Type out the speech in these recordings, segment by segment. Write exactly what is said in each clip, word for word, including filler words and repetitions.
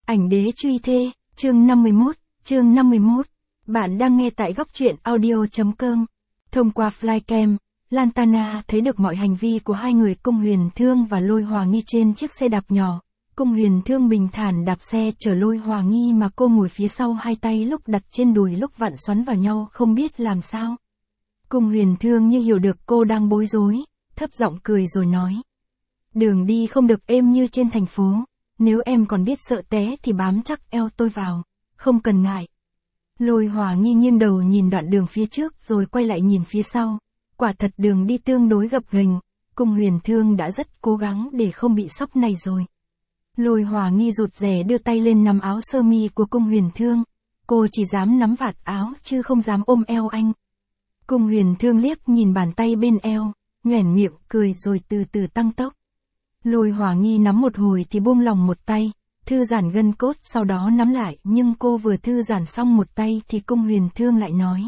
Ảnh đế truy thê, chương năm mươi mốt, chương năm mươi mốt. Bạn đang nghe tại góc truyện audio.com. Thông qua flycam, Lantana thấy được mọi hành vi của hai người Cung Huyền Thương và Lôi Hòa Nghi trên chiếc xe đạp nhỏ. Cung Huyền Thương bình thản đạp xe chở Lôi Hòa Nghi mà cô ngồi phía sau, hai tay lúc đặt trên đùi lúc vặn xoắn vào nhau không biết làm sao. Cung Huyền Thương như hiểu được cô đang bối rối, thấp giọng cười rồi nói. Đường đi không được êm như trên thành phố, nếu em còn biết sợ té thì bám chắc eo tôi vào, không cần ngại. Lôi Hòa Nghi nghiêng đầu nhìn đoạn đường phía trước rồi quay lại nhìn phía sau, quả thật đường đi tương đối gập ghềnh, Cung Huyền Thương đã rất cố gắng để không bị sốc này rồi. Lôi Hòa Nghi rụt rè đưa tay lên nắm áo sơ mi của Cung Huyền Thương, cô chỉ dám nắm vạt áo chứ không dám ôm eo anh. Cung Huyền Thương liếc nhìn bàn tay bên eo, nhoẻn miệng cười rồi từ từ tăng tốc. Lôi Hòa Nghi nắm một hồi thì buông lòng một tay, thư giãn gân cốt sau đó nắm lại, nhưng cô vừa thư giãn xong một tay thì Cung Huyền Thương lại nói.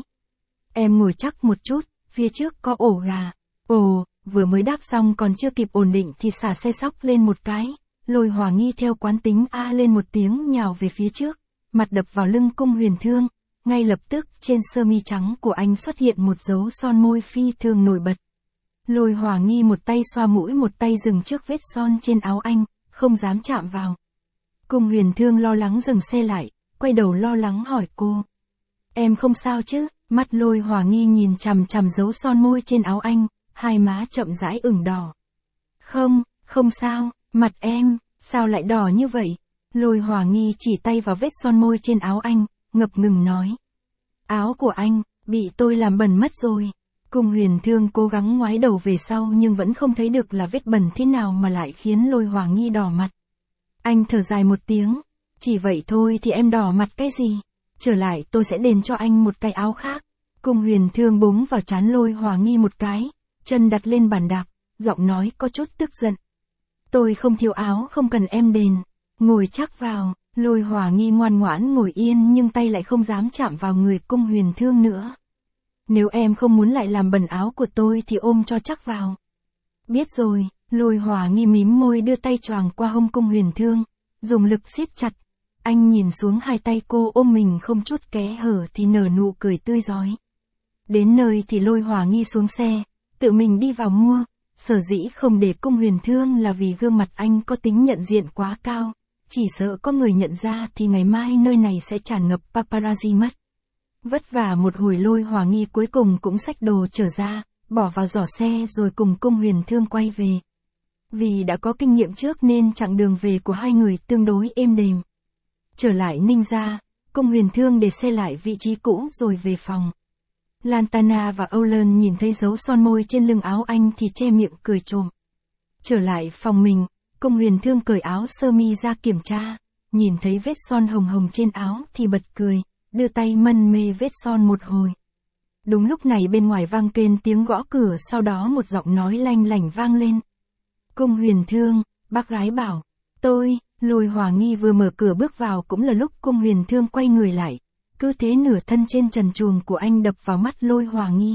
Em ngồi chắc một chút, phía trước có ổ gà. Ồ, vừa mới đáp xong còn chưa kịp ổn định thì xả xe sóc lên một cái. Lôi Hòa Nghi theo quán tính a lên một tiếng nhào về phía trước, mặt đập vào lưng Cung Huyền Thương. Ngay lập tức trên sơ mi trắng của anh xuất hiện một dấu son môi phi thường nổi bật. Lôi Hòa Nghi một tay xoa mũi một tay dừng trước vết son trên áo anh, không dám chạm vào. Cung Huyền Thương lo lắng dừng xe lại, quay đầu lo lắng hỏi cô. Em không sao chứ? Mắt Lôi Hòa Nghi nhìn chằm chằm dấu son môi trên áo anh, hai má chậm rãi ửng đỏ. Không, không sao, mặt em, sao lại đỏ như vậy? Lôi Hòa Nghi chỉ tay vào vết son môi trên áo anh, ngập ngừng nói. Áo của anh, bị tôi làm bẩn mất rồi. Cung Huyền Thương cố gắng ngoái đầu về sau nhưng vẫn không thấy được là vết bẩn thế nào mà lại khiến Lôi Hòa Nghi đỏ mặt. Anh thở dài một tiếng, chỉ vậy thôi thì em đỏ mặt cái gì? Trở lại tôi sẽ đền cho anh một cái áo khác. Cung Huyền Thương búng vào trán Lôi Hòa Nghi một cái, chân đặt lên bàn đạp, giọng nói có chút tức giận. Tôi không thiếu áo, không cần em đền. Ngồi chắc vào. Lôi Hòa Nghi ngoan ngoãn ngồi yên nhưng tay lại không dám chạm vào người Cung Huyền Thương nữa. Nếu em không muốn lại làm bẩn áo của tôi thì ôm cho chắc vào. Biết rồi. Lôi Hòa Nghi mím môi đưa tay choàng qua hông Cung Huyền Thương, dùng lực siết chặt. Anh nhìn xuống hai tay cô ôm mình không chút kẽ hở thì nở nụ cười tươi rói. Đến nơi thì Lôi Hòa Nghi xuống xe, tự mình đi vào mua. Sở dĩ không để Cung Huyền Thương là vì gương mặt anh có tính nhận diện quá cao. Chỉ sợ có người nhận ra thì ngày mai nơi này sẽ tràn ngập paparazzi mất. Vất vả một hồi Lôi Hòa Nghi cuối cùng cũng xách đồ trở ra, bỏ vào giỏ xe rồi cùng Cung Huyền Thương quay về. Vì đã có kinh nghiệm trước nên chặng đường về của hai người tương đối êm đềm. Trở lại Ninh gia, Cung Huyền Thương để xe lại vị trí cũ rồi về phòng. Lantana và Olen nhìn thấy dấu son môi trên lưng áo anh thì che miệng cười trộm. Trở lại phòng mình, Cung Huyền Thương cởi áo sơ mi ra kiểm tra, nhìn thấy vết son hồng hồng trên áo thì bật cười, đưa tay mân mê vết son một hồi. Đúng lúc này bên ngoài vang kên tiếng gõ cửa, sau đó một giọng nói lanh lảnh vang lên. Cung Huyền Thương, bác gái bảo, tôi. Lôi Hòa Nghi vừa mở cửa bước vào cũng là lúc Cung Huyền Thương quay người lại, cứ thế nửa thân trên trần truồng của anh đập vào mắt Lôi Hòa Nghi.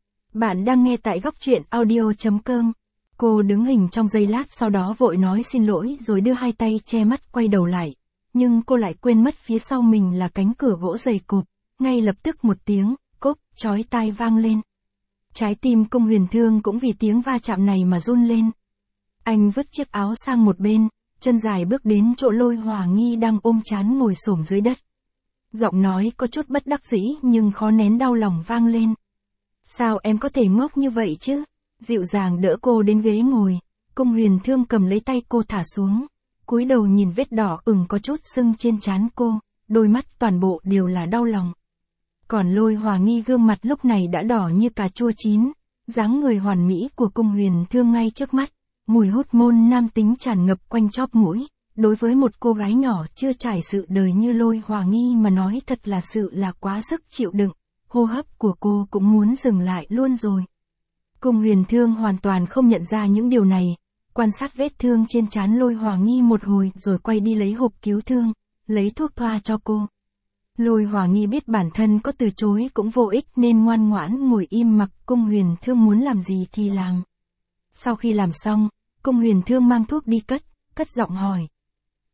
Bạn đang nghe tại góc truyện audio.com. Cô đứng hình trong giây lát sau đó vội nói xin lỗi rồi đưa hai tay che mắt quay đầu lại. Nhưng cô lại quên mất phía sau mình là cánh cửa gỗ dày cộp, ngay lập tức một tiếng, cốp, chói tai vang lên. Trái tim Cung Huyền Thương cũng vì tiếng va chạm này mà run lên. Anh vứt chiếc áo sang một bên, chân dài bước đến chỗ Lôi Hòa Nghi đang ôm trán ngồi xổm dưới đất. Giọng nói có chút bất đắc dĩ nhưng khó nén đau lòng vang lên. Sao em có thể ngốc như vậy chứ? Dịu dàng đỡ cô đến ghế ngồi, Cung Huyền Thương cầm lấy tay cô thả xuống, cúi đầu nhìn vết đỏ ửng có chút sưng trên trán cô, đôi mắt toàn bộ đều là đau lòng. Còn Lôi Hòa Nghi gương mặt lúc này đã đỏ như cà chua chín, dáng người hoàn mỹ của Cung Huyền Thương ngay trước mắt, mùi hút môn nam tính tràn ngập quanh chóp mũi. Đối với một cô gái nhỏ chưa trải sự đời như Lôi Hòa Nghi mà nói thật là sự là quá sức chịu đựng, hô hấp của cô cũng muốn dừng lại luôn rồi. Cung Huyền Thương hoàn toàn không nhận ra những điều này, quan sát vết thương trên trán Lôi Hòa Nghi một hồi rồi quay đi lấy hộp cứu thương, lấy thuốc thoa cho cô. Lôi Hòa Nghi biết bản thân có từ chối cũng vô ích nên ngoan ngoãn ngồi im mặc Cung Huyền Thương muốn làm gì thì làm. Sau khi làm xong, Cung Huyền Thương mang thuốc đi cất, cất giọng hỏi.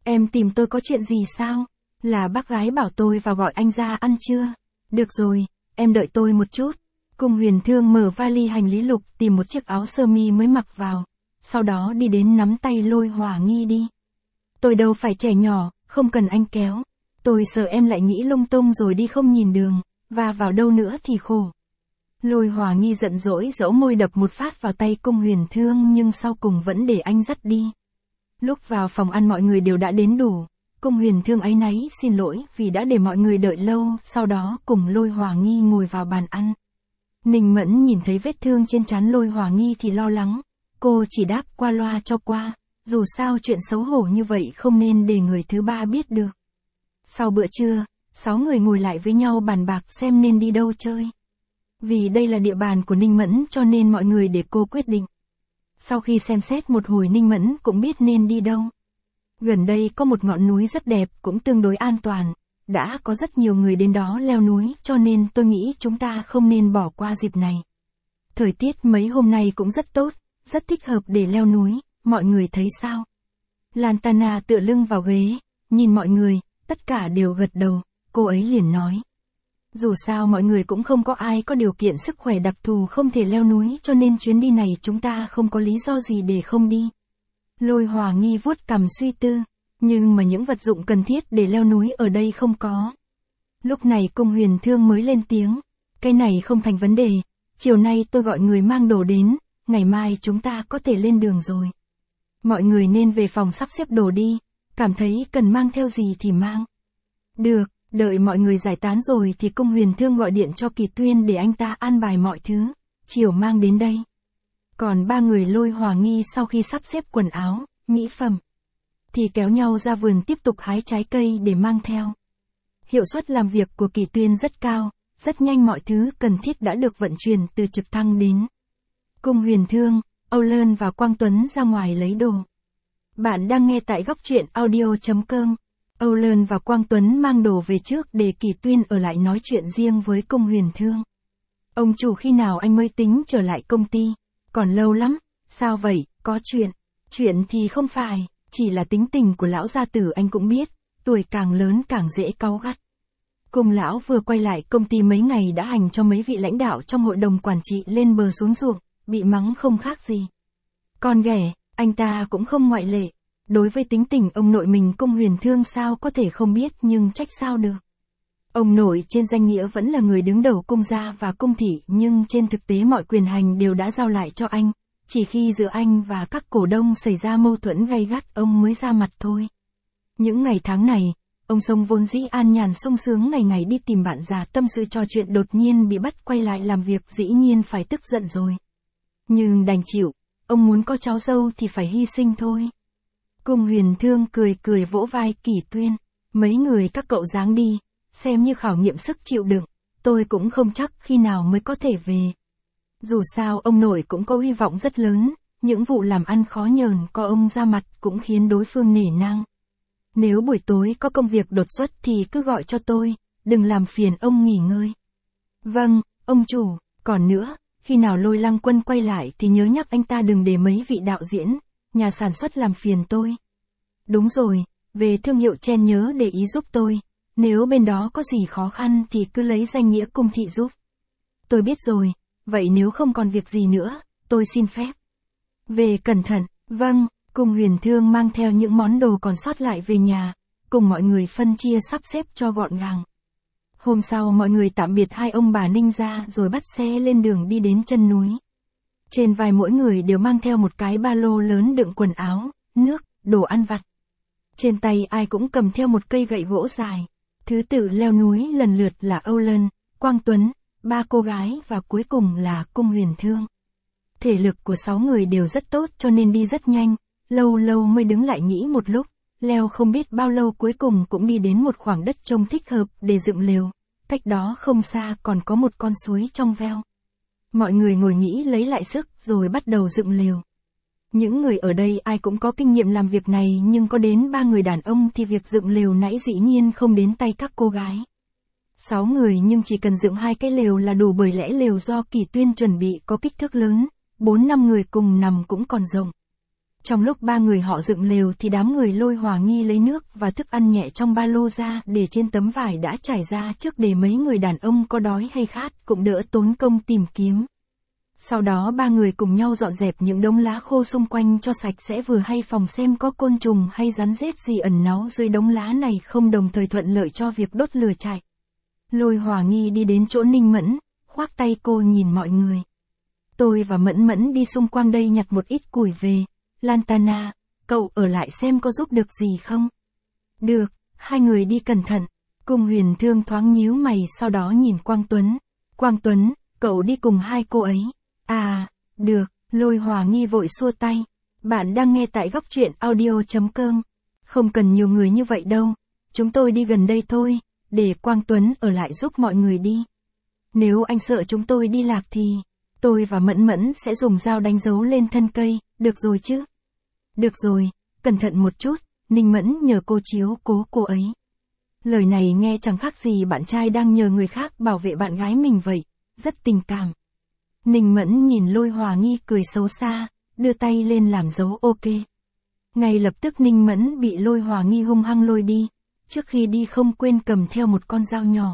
Em tìm tôi có chuyện gì sao? Là bác gái bảo tôi vào gọi anh ra ăn trưa. Được rồi, em đợi tôi một chút. Cung Huyền Thương mở vali hành lý lục tìm một chiếc áo sơ mi mới mặc vào. Sau đó đi đến nắm tay Lôi Hỏa Nghi đi. Tôi đâu phải trẻ nhỏ, không cần anh kéo. Tôi sợ em lại nghĩ lung tung rồi đi không nhìn đường, và vào đâu nữa thì khổ. Lôi Hỏa Nghi giận dỗi dẫu môi đập một phát vào tay Cung Huyền Thương nhưng sau cùng vẫn để anh dắt đi. Lúc vào phòng ăn mọi người đều đã đến đủ. Cung Huyền Thương áy náy xin lỗi vì đã để mọi người đợi lâu, sau đó cùng Lôi Hỏa Nghi ngồi vào bàn ăn. Ninh Mẫn nhìn thấy vết thương trên trán Lôi Hỏa Nghi thì lo lắng. Cô chỉ đáp qua loa cho qua, dù sao chuyện xấu hổ như vậy không nên để người thứ ba biết được. Sau bữa trưa, sáu người ngồi lại với nhau bàn bạc xem nên đi đâu chơi. Vì đây là địa bàn của Ninh Mẫn cho nên mọi người để cô quyết định. Sau khi xem xét một hồi Ninh Mẫn cũng biết nên đi đâu. Gần đây có một ngọn núi rất đẹp cũng tương đối an toàn. Đã có rất nhiều người đến đó leo núi cho nên tôi nghĩ chúng ta không nên bỏ qua dịp này. Thời tiết mấy hôm nay cũng rất tốt, rất thích hợp để leo núi, mọi người thấy sao? Lantana tựa lưng vào ghế, nhìn mọi người, tất cả đều gật đầu, cô ấy liền nói. Dù sao mọi người cũng không có ai có điều kiện sức khỏe đặc thù không thể leo núi cho nên chuyến đi này chúng ta không có lý do gì để không đi. Lôi Hỏa Nghi vuốt cằm suy tư, nhưng mà những vật dụng cần thiết để leo núi ở đây không có. Lúc này Cung Huyền Thương mới lên tiếng, cái này không thành vấn đề, chiều nay tôi gọi người mang đồ đến, ngày mai chúng ta có thể lên đường rồi. Mọi người nên về phòng sắp xếp đồ đi, cảm thấy cần mang theo gì thì mang. Được, đợi mọi người giải tán rồi thì Cung Huyền Thương gọi điện cho Kỳ Tuyên để anh ta an bài mọi thứ, chiều mang đến đây. Còn ba người Lôi Hỏa Nghi sau khi sắp xếp quần áo, mỹ phẩm, thì kéo nhau ra vườn tiếp tục hái trái cây để mang theo. Hiệu suất làm việc của Kỳ Tuyên rất cao, rất nhanh mọi thứ cần thiết đã được vận chuyển từ trực thăng đến. Cung Huyền Thương, Âu Lơn và Quang Tuấn ra ngoài lấy đồ. Bạn đang nghe tại góc truyện audio chấm com. Âu Lơn và Quang Tuấn mang đồ về trước để Kỳ Tuyên ở lại nói chuyện riêng với Cung Huyền Thương. Ông chủ khi nào anh mới tính trở lại công ty? Còn lâu lắm, sao vậy, có chuyện? Chuyện thì không phải, chỉ là tính tình của lão gia tử anh cũng biết, tuổi càng lớn càng dễ cáu gắt. Cung lão vừa quay lại công ty mấy ngày đã hành cho mấy vị lãnh đạo trong hội đồng quản trị lên bờ xuống ruộng, bị mắng không khác gì. Con ghẻ, anh ta cũng không ngoại lệ. Đối với tính tình ông nội mình Cung Huyền Thương sao có thể không biết nhưng trách sao được. Ông nội trên danh nghĩa vẫn là người đứng đầu cung gia và cung thị nhưng trên thực tế mọi quyền hành đều đã giao lại cho anh. Chỉ khi giữa anh và các cổ đông xảy ra mâu thuẫn gay gắt ông mới ra mặt thôi. Những ngày tháng này, ông Sông vốn dĩ an nhàn sung sướng ngày ngày đi tìm bạn già tâm sự trò chuyện đột nhiên bị bắt quay lại làm việc dĩ nhiên phải tức giận rồi. Nhưng đành chịu, ông muốn có cháu dâu thì phải hy sinh thôi. Cung Huyền Thương cười cười vỗ vai Kỳ Tuyên, mấy người các cậu dáng đi, xem như khảo nghiệm sức chịu đựng, tôi cũng không chắc khi nào mới có thể về. Dù sao ông nội cũng có hy vọng rất lớn, những vụ làm ăn khó nhờn có ông ra mặt cũng khiến đối phương nể nang. Nếu buổi tối có công việc đột xuất thì cứ gọi cho tôi, đừng làm phiền ông nghỉ ngơi. Vâng, ông chủ, còn nữa, khi nào Lôi Lăng Quân quay lại thì nhớ nhắc anh ta đừng để mấy vị đạo diễn, nhà sản xuất làm phiền tôi. Đúng rồi, về thương hiệu Chen nhớ để ý giúp tôi, nếu bên đó có gì khó khăn thì cứ lấy danh nghĩa cung thị giúp. Tôi biết rồi, vậy nếu không còn việc gì nữa, tôi xin phép. Về cẩn thận, vâng, Cung Huyền Thương mang theo những món đồ còn sót lại về nhà, cùng mọi người phân chia sắp xếp cho gọn gàng. Hôm sau mọi người tạm biệt hai ông bà Ninh gia rồi bắt xe lên đường đi đến chân núi. Trên vai mỗi người đều mang theo một cái ba lô lớn đựng quần áo, nước, đồ ăn vặt. Trên tay ai cũng cầm theo một cây gậy gỗ dài. Thứ tự leo núi lần lượt là Âu Lân, Quang Tuấn, ba cô gái và cuối cùng là Cung Huyền Thương. Thể lực của sáu người đều rất tốt cho nên đi rất nhanh, lâu lâu mới đứng lại nghĩ một lúc, leo không biết bao lâu cuối cùng cũng đi đến một khoảng đất trông thích hợp để dựng lều. Cách đó không xa còn có một con suối trong veo. Mọi người ngồi nghĩ lấy lại sức rồi bắt đầu dựng lều. Những người ở đây ai cũng có kinh nghiệm làm việc này nhưng có đến ba người đàn ông thì việc dựng lều nãy dĩ nhiên không đến tay các cô gái. Sáu người nhưng chỉ cần dựng hai cái lều là đủ bởi lẽ lều do Kỳ Tuyên chuẩn bị có kích thước lớn, bốn năm người cùng nằm cũng còn rộng. Trong lúc ba người họ dựng lều thì đám người Lôi Hòa Nghi lấy nước và thức ăn nhẹ trong ba lô ra để trên tấm vải đã trải ra trước để mấy người đàn ông có đói hay khát cũng đỡ tốn công tìm kiếm. Sau đó ba người cùng nhau dọn dẹp những đống lá khô xung quanh cho sạch sẽ vừa hay phòng xem có côn trùng hay rắn rết gì ẩn náu dưới đống lá này không, đồng thời thuận lợi cho việc đốt lửa chạy. Lôi Hòa Nghi đi đến chỗ Ninh Mẫn, khoác tay cô nhìn mọi người. Tôi và Mẫn Mẫn đi xung quanh đây nhặt một ít củi về. Lantana, cậu ở lại xem có giúp được gì không? Được, hai người đi cẩn thận. Cung Huyền Thương thoáng nhíu mày sau đó nhìn Quang Tuấn. Quang Tuấn, cậu đi cùng hai cô ấy. À, được, Lôi Hòa Nghi vội xua tay. Bạn đang nghe tại góc truyện audio.com. Không cần nhiều người như vậy đâu. Chúng tôi đi gần đây thôi, để Quang Tuấn ở lại giúp mọi người đi. Nếu anh sợ chúng tôi đi lạc thì, tôi và Mẫn Mẫn sẽ dùng dao đánh dấu lên thân cây, được rồi chứ? Được rồi, cẩn thận một chút, Ninh Mẫn nhờ cô chiếu cố cô ấy. Lời này nghe chẳng khác gì bạn trai đang nhờ người khác bảo vệ bạn gái mình vậy, rất tình cảm. Ninh Mẫn nhìn Lôi Hòa Nghi cười xấu xa, đưa tay lên làm dấu ok. Ngay lập tức Ninh Mẫn bị Lôi Hòa Nghi hung hăng lôi đi, trước khi đi không quên cầm theo một con dao nhỏ.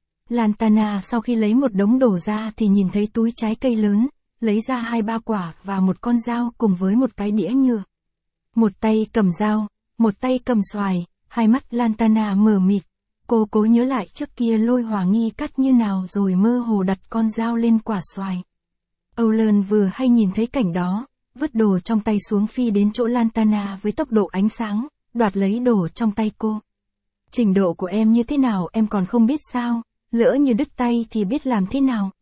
Lantana sau khi lấy một đống đồ ra thì nhìn thấy túi trái cây lớn, lấy ra hai ba quả và một con dao cùng với một cái đĩa nhựa. Một tay cầm dao, một tay cầm xoài, hai mắt Lantana mờ mịt. Cô cố nhớ lại trước kia Lôi Hòa Nghi cắt như nào rồi mơ hồ đặt con dao lên quả xoài. Âu Lơn vừa hay nhìn thấy cảnh đó, vứt đồ trong tay xuống phi đến chỗ Lantana với tốc độ ánh sáng, đoạt lấy đồ trong tay cô. Trình độ của em như thế nào em còn không biết sao, lỡ như đứt tay thì biết làm thế nào.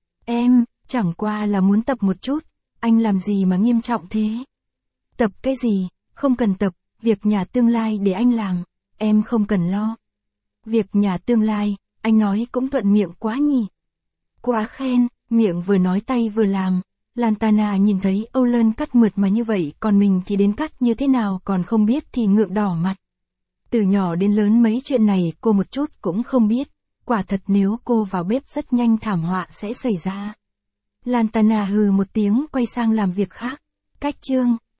Em, chẳng qua là muốn tập một chút, anh làm gì mà nghiêm trọng thế? Tập cái gì, không cần tập, việc nhà tương lai để anh làm, em không cần lo. Việc nhà tương lai, anh nói cũng thuận miệng quá nhỉ. Quá khen, miệng vừa nói tay vừa làm. Lantana nhìn thấy Âu Lơn cắt mượt mà như vậy còn mình thì đến cắt như thế nào còn không biết thì ngượng đỏ mặt. Từ nhỏ đến lớn mấy chuyện này cô một chút cũng không biết, quả thật nếu cô vào bếp rất nhanh thảm họa sẽ xảy ra. Lantana hừ một tiếng quay sang làm việc khác. Cách chương